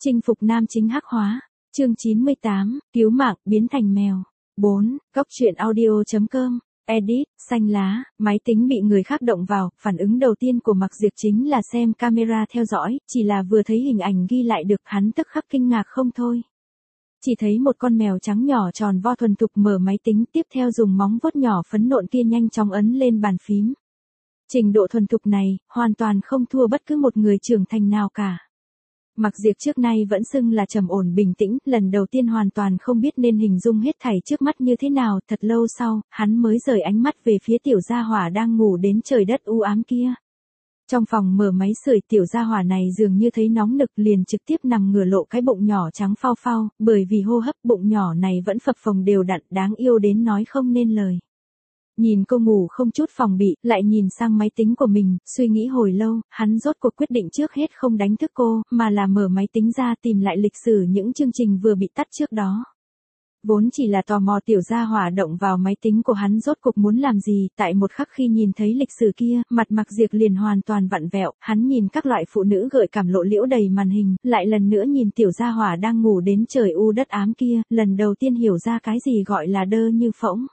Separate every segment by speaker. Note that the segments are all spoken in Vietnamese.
Speaker 1: Chinh phục nam chính hắc hóa. Chương 98, cứu mạng, biến thành mèo. 4. Góc truyện audio.com. Edit, xanh lá, máy tính bị người khác động vào, phản ứng đầu tiên của Mạc Diệp chính là xem camera theo dõi, chỉ là vừa thấy hình ảnh ghi lại được hắn tức khắc kinh ngạc không thôi. Chỉ thấy một con mèo trắng nhỏ tròn vo thuần thục mở máy tính, tiếp theo dùng móng vuốt nhỏ phấn nộn kia nhanh chóng ấn lên bàn phím. Trình độ thuần thục này, hoàn toàn không thua bất cứ một người trưởng thành nào cả. Mạc Diệp trước nay vẫn xưng là trầm ổn bình tĩnh, lần đầu tiên hoàn toàn không biết nên hình dung hết thảy trước mắt như thế nào, thật lâu sau, hắn mới rời ánh mắt về phía tiểu gia hỏa đang ngủ đến trời đất u ám kia. Trong phòng mở máy sưởi, tiểu gia hỏa này dường như thấy nóng nực liền trực tiếp nằm ngửa lộ cái bụng nhỏ trắng phao phao, bởi vì hô hấp bụng nhỏ này vẫn phập phồng đều đặn, đáng yêu đến nói không nên lời. Nhìn cô ngủ không chút phòng bị, lại nhìn sang máy tính của mình, suy nghĩ hồi lâu, hắn rốt cuộc quyết định trước hết không đánh thức cô, mà là mở máy tính ra tìm lại lịch sử những chương trình vừa bị tắt trước đó. Vốn chỉ là tò mò tiểu gia hỏa động vào máy tính của hắn rốt cuộc muốn làm gì, tại một khắc khi nhìn thấy lịch sử kia, mặt Mạc Diệp liền hoàn toàn vặn vẹo, hắn nhìn các loại phụ nữ gợi cảm lộ liễu đầy màn hình, lại lần nữa nhìn tiểu gia hỏa đang ngủ đến trời u đất ám kia, lần đầu tiên hiểu ra cái gì gọi là đơ như phỗng.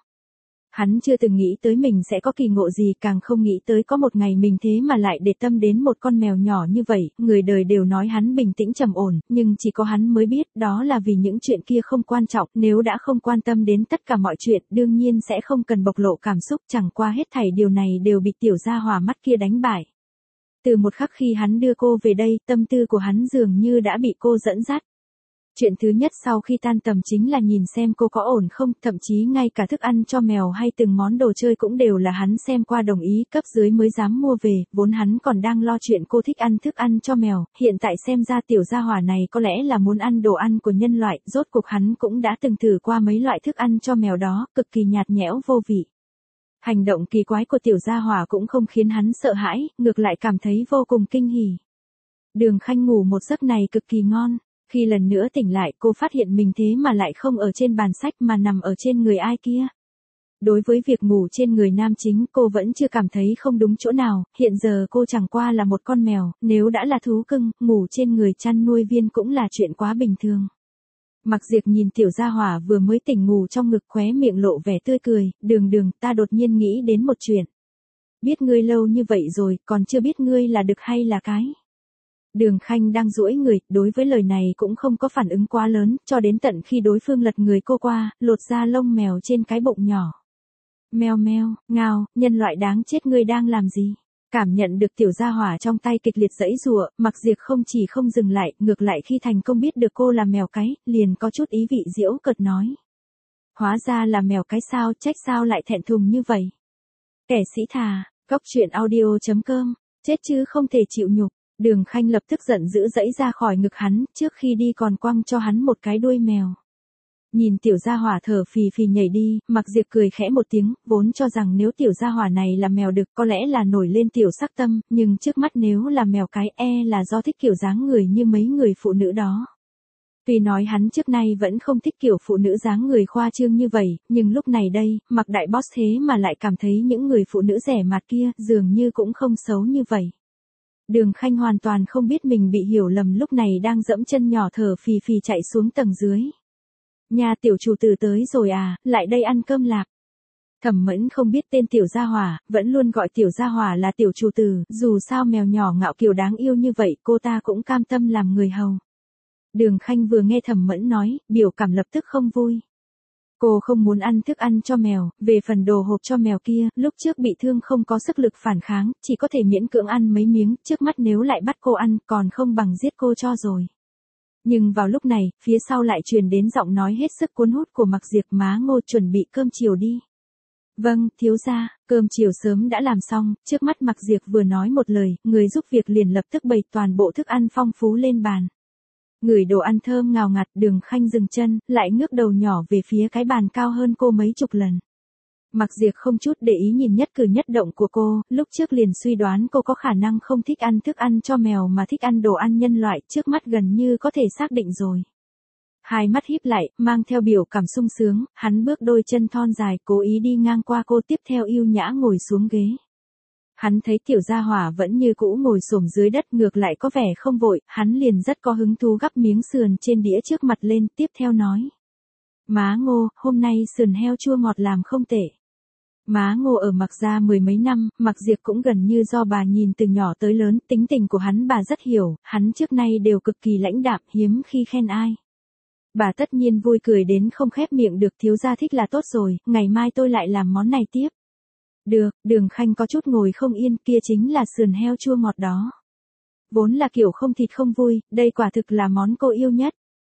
Speaker 1: Hắn chưa từng nghĩ tới mình sẽ có kỳ ngộ gì, càng không nghĩ tới có một ngày mình thế mà lại để tâm đến một con mèo nhỏ như vậy, người đời đều nói hắn bình tĩnh trầm ổn, nhưng chỉ có hắn mới biết đó là vì những chuyện kia không quan trọng, nếu đã không quan tâm đến tất cả mọi chuyện, đương nhiên sẽ không cần bộc lộ cảm xúc, chẳng qua hết thảy điều này đều bị tiểu gia hỏa mắt kia đánh bại. Từ một khắc khi hắn đưa cô về đây, tâm tư của hắn dường như đã bị cô dẫn dắt. Chuyện thứ nhất sau khi tan tầm chính là nhìn xem cô có ổn không, thậm chí ngay cả thức ăn cho mèo hay từng món đồ chơi cũng đều là hắn xem qua đồng ý cấp dưới mới dám mua về, vốn hắn còn đang lo chuyện cô thích ăn thức ăn cho mèo, hiện tại xem ra tiểu gia hỏa này có lẽ là muốn ăn đồ ăn của nhân loại, rốt cuộc hắn cũng đã từng thử qua mấy loại thức ăn cho mèo đó, cực kỳ nhạt nhẽo vô vị. Hành động kỳ quái của tiểu gia hỏa cũng không khiến hắn sợ hãi, ngược lại cảm thấy vô cùng kinh hỉ. Đường Khanh ngủ một giấc này cực kỳ ngon. Khi lần nữa tỉnh lại, cô phát hiện mình thế mà lại không ở trên bàn sách mà nằm ở trên người ai kia. Đối với việc ngủ trên người nam chính, cô vẫn chưa cảm thấy không đúng chỗ nào, hiện giờ cô chẳng qua là một con mèo, nếu đã là thú cưng, ngủ trên người chăn nuôi viên cũng là chuyện quá bình thường. Mạc Diệp nhìn tiểu gia hỏa vừa mới tỉnh ngủ trong ngực, khóe miệng lộ vẻ tươi cười, đường, ta đột nhiên nghĩ đến một chuyện. Biết ngươi lâu như vậy rồi, còn chưa biết ngươi là đực hay là cái. Đường Khanh đang duỗi người, đối với lời này cũng không có phản ứng quá lớn, cho đến tận khi đối phương lật người cô qua, lột ra lông mèo trên cái bụng nhỏ. Meo meo, ngao, nhân loại đáng chết, ngươi đang làm gì? Cảm nhận được tiểu gia hỏa trong tay kịch liệt giãy giụa, Mạc Diệp không chỉ không dừng lại, ngược lại khi thành công biết được cô là mèo cái, liền có chút ý vị giễu cợt nói. Hóa ra là mèo cái sao, trách sao lại thẹn thùng như vậy? Kẻ sĩ thà, góc truyện audio.com, chết chứ không thể chịu nhục. Đường Khanh lập tức giận dữ giãy ra khỏi ngực hắn, trước khi đi còn quăng cho hắn một cái đuôi mèo. Nhìn tiểu gia hỏa thở phì phì nhảy đi, Mạc Diệp cười khẽ một tiếng, vốn cho rằng nếu tiểu gia hỏa này là mèo đực có lẽ là nổi lên tiểu sắc tâm, nhưng trước mắt nếu là mèo cái là do thích kiểu dáng người như mấy người phụ nữ đó. Tuy nói hắn trước nay vẫn không thích kiểu phụ nữ dáng người khoa trương như vậy, nhưng lúc này đây, Mạc đại boss thế mà lại cảm thấy những người phụ nữ rẻ mạt kia dường như cũng không xấu như vậy. Đường Khanh hoàn toàn không biết mình bị hiểu lầm, lúc này đang dẫm chân nhỏ thở phì phì chạy xuống tầng dưới. Nhà tiểu chủ tử tới rồi à, lại đây ăn cơm lạc. Thẩm Mẫn không biết tên tiểu gia hỏa, vẫn luôn gọi tiểu gia hỏa là tiểu chủ tử, dù sao mèo nhỏ ngạo kiều đáng yêu như vậy cô ta cũng cam tâm làm người hầu. Đường Khanh vừa nghe Thẩm Mẫn nói, biểu cảm lập tức không vui. Cô không muốn ăn thức ăn cho mèo, về phần đồ hộp cho mèo kia, lúc trước bị thương không có sức lực phản kháng, chỉ có thể miễn cưỡng ăn mấy miếng, trước mắt nếu lại bắt cô ăn, còn không bằng giết cô cho rồi. Nhưng vào lúc này, phía sau lại truyền đến giọng nói hết sức cuốn hút của Mạc Diệp, má Ngô chuẩn bị cơm chiều đi. Vâng, thiếu gia, cơm chiều sớm đã làm xong, trước mắt Mạc Diệp vừa nói một lời, người giúp việc liền lập tức bày toàn bộ thức ăn phong phú lên bàn. Ngửi đồ ăn thơm ngào ngạt, Đường Khanh dừng chân, lại ngước đầu nhỏ về phía cái bàn cao hơn cô mấy chục lần. Mạc Diệp không chút để ý nhìn nhất cử nhất động của cô, lúc trước liền suy đoán cô có khả năng không thích ăn thức ăn cho mèo mà thích ăn đồ ăn nhân loại, trước mắt gần như có thể xác định rồi. Hai mắt híp lại, mang theo biểu cảm sung sướng, hắn bước đôi chân thon dài, cố ý đi ngang qua cô, tiếp theo yêu nhã ngồi xuống ghế. Hắn thấy tiểu gia hỏa vẫn như cũ ngồi xổm dưới đất ngược lại có vẻ không vội, hắn liền rất có hứng thú gắp miếng sườn trên đĩa trước mặt lên, tiếp theo nói. Má Ngô, hôm nay sườn heo chua ngọt làm không tệ. Má Ngô ở Mạc gia mười mấy năm, Mạc Diệp cũng gần như do bà nhìn từ nhỏ tới lớn, tính tình của hắn bà rất hiểu, hắn trước nay đều cực kỳ lãnh đạm, hiếm khi khen ai. Bà tất nhiên vui cười đến không khép miệng được, thiếu gia thích là tốt rồi, ngày mai tôi lại làm món này tiếp. Được, Đường Khanh có chút ngồi không yên, kia chính là sườn heo chua ngọt đó. Vốn là kiểu không thịt không vui, đây quả thực là món cô yêu nhất.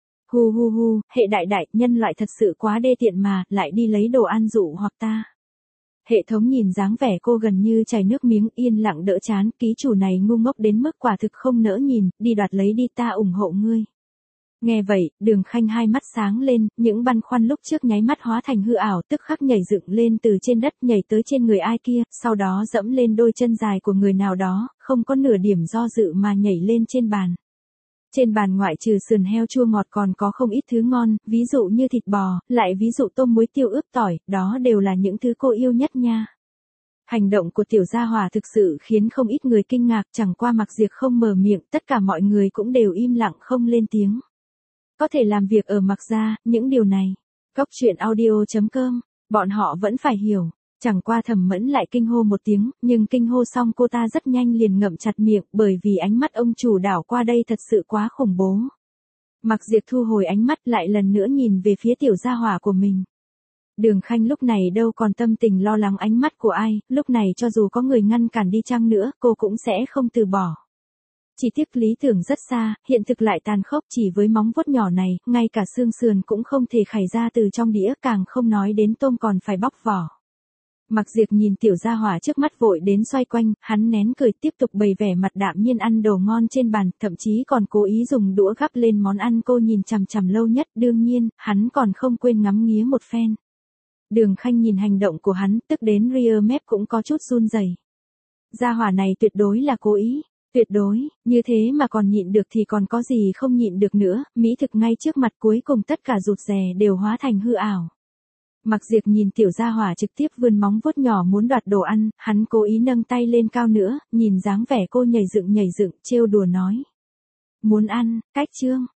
Speaker 1: Hu hu hu, hệ đại đại, nhân loại thật sự quá đê tiện mà, lại đi lấy đồ ăn dụ hoặc ta. Hệ thống nhìn dáng vẻ cô gần như chảy nước miếng, yên lặng đỡ chán, ký chủ này ngu ngốc đến mức quả thực không nỡ nhìn, đi đoạt lấy đi, ta ủng hộ ngươi. Nghe vậy, Đường Khanh hai mắt sáng lên, những băn khoăn lúc trước nháy mắt hóa thành hư ảo, tức khắc nhảy dựng lên từ trên đất, nhảy tới trên người ai kia, sau đó dẫm lên đôi chân dài của người nào đó, không có nửa điểm do dự mà nhảy lên trên bàn. Trên bàn ngoại trừ sườn heo chua ngọt còn có không ít thứ ngon, ví dụ như thịt bò, lại ví dụ tôm muối tiêu ướp tỏi, đó đều là những thứ cô yêu nhất nha. Hành động của tiểu gia hỏa thực sự khiến không ít người kinh ngạc, chẳng qua Mạc Diệp không mở miệng, tất cả mọi người cũng đều im lặng không lên tiếng. Có thể làm việc ở Mạc gia, những điều này. Cóc truyện audio.com, bọn họ vẫn phải hiểu. Chẳng qua Thẩm Mẫn lại kinh hô một tiếng, nhưng kinh hô xong cô ta rất nhanh liền ngậm chặt miệng, bởi vì ánh mắt ông chủ đảo qua đây thật sự quá khủng bố. Mạc Diệp thu hồi ánh mắt lại lần nữa nhìn về phía tiểu gia hỏa của mình. Đường Khanh lúc này đâu còn tâm tình lo lắng ánh mắt của ai, lúc này cho dù có người ngăn cản đi chăng nữa, cô cũng sẽ không từ bỏ. Chỉ tiếc lý tưởng rất xa, hiện thực lại tàn khốc, chỉ với móng vuốt nhỏ này, ngay cả xương sườn cũng không thể khảy ra từ trong đĩa, càng không nói đến tôm còn phải bóc vỏ. Mạc Diệp nhìn tiểu gia hỏa trước mắt vội đến xoay quanh, hắn nén cười tiếp tục bày vẻ mặt đạm nhiên ăn đồ ngon trên bàn, thậm chí còn cố ý dùng đũa gắp lên món ăn cô nhìn chằm chằm lâu nhất, đương nhiên, hắn còn không quên ngắm nghía một phen. Đường Khanh nhìn hành động của hắn, tức đến ria mép cũng có chút run rẩy. Gia hỏa này tuyệt đối là cố ý. Tuyệt đối, như thế mà còn nhịn được thì còn có gì không nhịn được nữa, mỹ thực ngay trước mặt cuối cùng tất cả rụt rè đều hóa thành hư ảo. Mạc Diệp nhìn tiểu gia hỏa trực tiếp vươn móng vuốt nhỏ muốn đoạt đồ ăn, hắn cố ý nâng tay lên cao nữa, nhìn dáng vẻ cô nhảy dựng, trêu đùa nói. Muốn ăn, cách chương.